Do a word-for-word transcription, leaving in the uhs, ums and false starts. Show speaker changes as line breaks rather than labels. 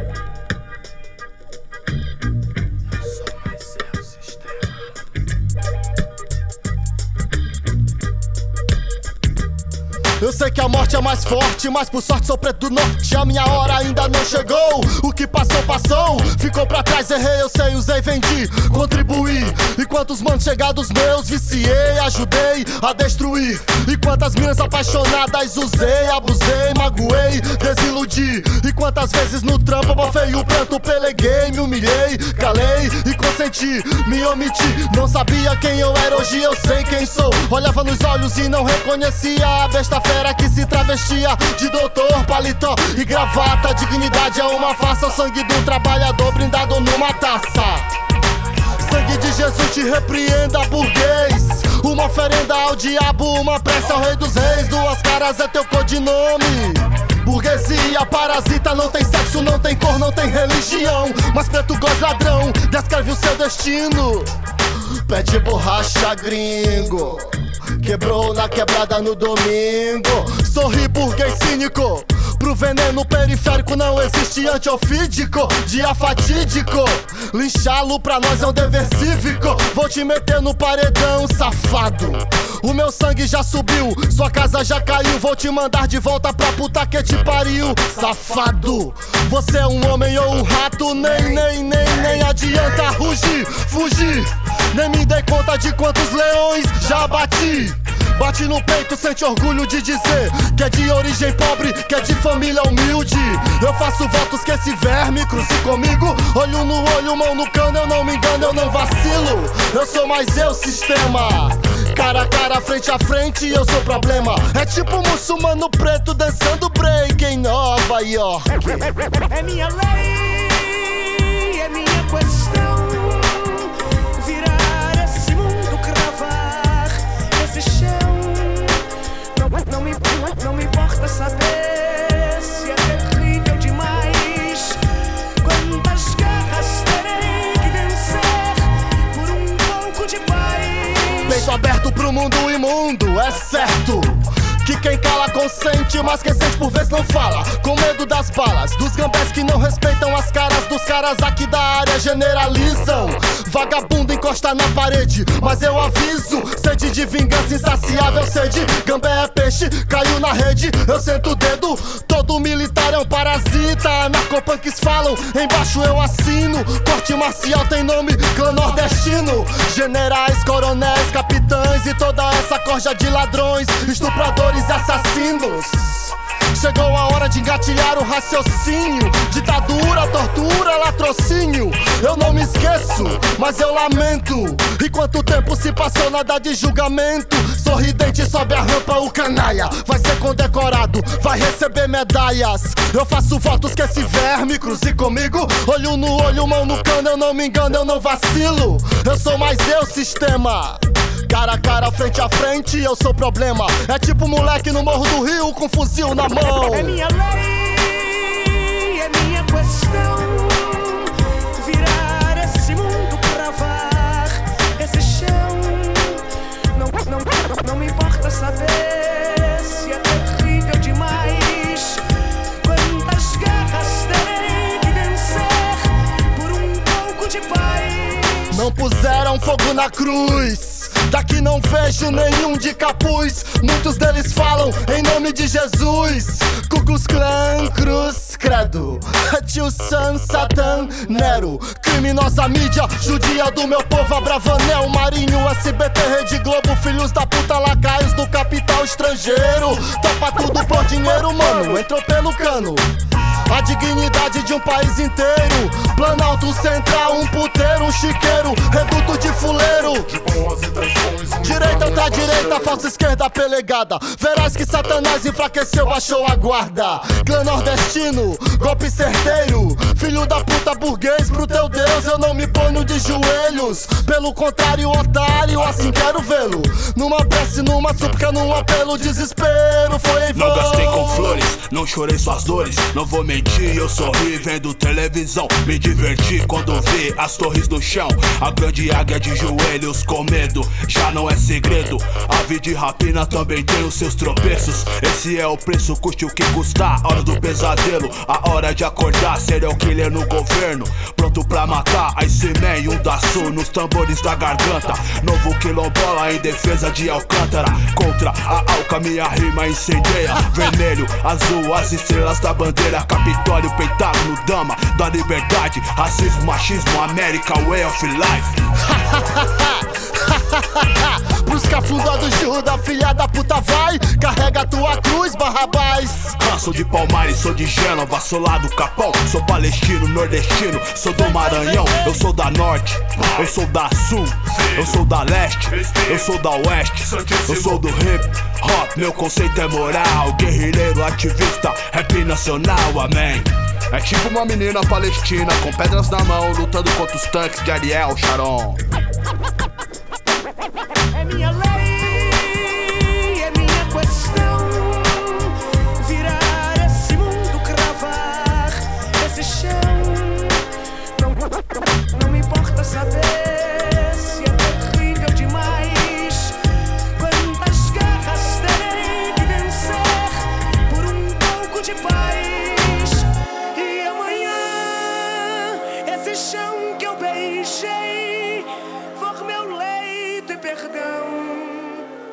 Eu sei que a morte é mais forte, mas por sorte sou preto do norte. A minha hora ainda não chegou. O que passou, passou. Ficou pra trás, errei, eu sei, usei, vendi, contribuí. E quantos manos chegados meus viciei, ajudei a destruir. E quantas minas apaixonadas usei, abusei, magoei, desiludi. E quantas vezes no trampo abafei o pranto, peleguei, me humilhei, calei e consenti, me omiti. Não sabia quem eu era, hoje eu sei quem sou. Olhava nos olhos e não reconhecia a besta fera que se travestia de doutor, paletó e gravata. Dignidade é uma farsa, o sangue do trabalhador brindado numa taça. Sangue de Jesus te repreenda, burguês. Uma oferenda ao diabo, uma prece ao rei dos reis. Duas caras é teu codinome. Burguesia parasita, não tem sexo, não tem cor, não tem religião. Mas preto gosta ladrão, descreve o seu destino. Pede borracha, gringo. Quebrou na quebrada no domingo. Sorri, burguês cínico. Pro veneno periférico não existe antiofídico. Dia fatídico, linchá-lo pra nós é um dever cívico. Vou te meter no paredão, safado. O meu sangue já subiu, sua casa já caiu. Vou te mandar de volta pra puta que te pariu, safado. Você é um homem ou um rato? Nem, nem, nem, nem adianta rugir, fugir. Nem me dei conta de quantos leões já bati. Bate no peito, sente orgulho de dizer que é de origem pobre, que é de família humilde. Eu faço votos que esse verme cruze comigo. Olho no olho, mão no cano, eu não me engano, eu não vacilo. Eu sou mais eu, sistema. Cara a cara, frente a frente, eu sou problema. É tipo um muçulmano preto dançando break em Nova York.
É minha lei, é minha questão. Virar esse mundo, cravar esse chão. Não, não, me, não, não me importa saber se é terrível demais. Quantas guerras terei que vencer por um pouco de paz.
Peito aberto pro mundo imundo, é certo que quem cala consente, mas quem sente por vez não fala. Com medo das balas, dos gambés que não respeitam as caras dos caras aqui da área generalizam. Vagabundo encosta na parede, mas eu aviso. Sede de vingança insaciável, sede. Gambé é peixe, caiu na rede, eu sento o dedo. Todo militar é um parasita, narcopunks falam, embaixo eu assino. Corte marcial tem nome, clã nordestino. Generais, coronéis, capitães e toda essa corja de ladrões, estupradores e assassinos. Chegou a hora de engatilhar o raciocínio. Ditadura, tortura, latrocínio. Eu não me esqueço, mas eu lamento. E quanto tempo se passou, nada de julgamento. Sorridente sobe a rampa, o canalha vai ser condecorado, vai receber medalhas. Eu faço votos que esse verme cruze comigo. Olho no olho, mão no cano, eu não me engano, eu não vacilo. Eu sou mais eu, sistema. Cara a cara, frente a frente, eu sou problema. É tipo moleque no Morro do Rio com fuzil na mão.
É minha lei, é minha questão. Virar esse mundo, cravar esse chão. Não, não, não, não me importa saber se é terrível demais. Quantas guerras terei que vencer por um pouco de paz.
Não puseram fogo na cruz. Daqui não vejo nenhum de capuz. Muitos deles falam em nome de Jesus. Ku Klux Klan, cruz, credo. Tio Sam, Satan, Nero. Criminosa mídia, judia do meu povo. Abravanel, Marinho, S B T, Rede Globo. Filhos da puta, lacaios do capital estrangeiro. Topa tudo por dinheiro, mano. Entrou pelo cano. A dignidade de um país inteiro. Planalto Central, um puteiro, um chiqueiro, reduto de fuleiro. Direita outra direita, falsa esquerda pelegada. Verás que Satanás enfraqueceu, baixou a guarda. Clã nordestino, golpe certeiro. Filho da puta burguês, pro teu Deus eu não me ponho de joelhos. Pelo contrário, otário, assim quero vê-lo. Numa prece, numa súplica, num apelo, desespero foi em vão.
Não gastei com flores, não chorei suas dores. Não vou mentir, eu sorri vendo televisão. Me diverti quando vi as torres no chão. A grande águia de joelhos com medo, já não é segredo. A vida de rapina também tem os seus tropeços. Esse é o preço, custe o que custar. Hora do pesadelo, a hora de acordar. Serial killer no governo, pronto pra matar a Ice-Man e um Daçu nos tambores da garganta. Novo quilombola em defesa de Alcântara, contra a Alca minha rima incendeia. Vermelho, azul, as estrelas da bandeira, Capitólio, Pentágono, dama da liberdade. Racismo, machismo, América, way of life.
Busca funda do Judas, filha da puta vai, carrega tua cruz, Barrabás.
Ah, sou de Palmares, sou de Gênova, sou lá do Capão. Sou palestino, nordestino, sou do Maranhão. Eu sou da Norte, eu sou da Sul, eu sou da Leste, eu sou da Oeste, eu sou do hip hop, meu conceito é moral. Guerrilheiro, ativista, rap nacional, amém. É tipo uma menina palestina com pedras na mão, lutando contra os tanques de Ariel Sharon.
É minha lei, é minha questão. Virar esse mundo, cravar esse chão. Não, não, não me importa saber se é terrível demais. Quantas guerras terei de vencer por um pouco de paz. E amanhã esse chão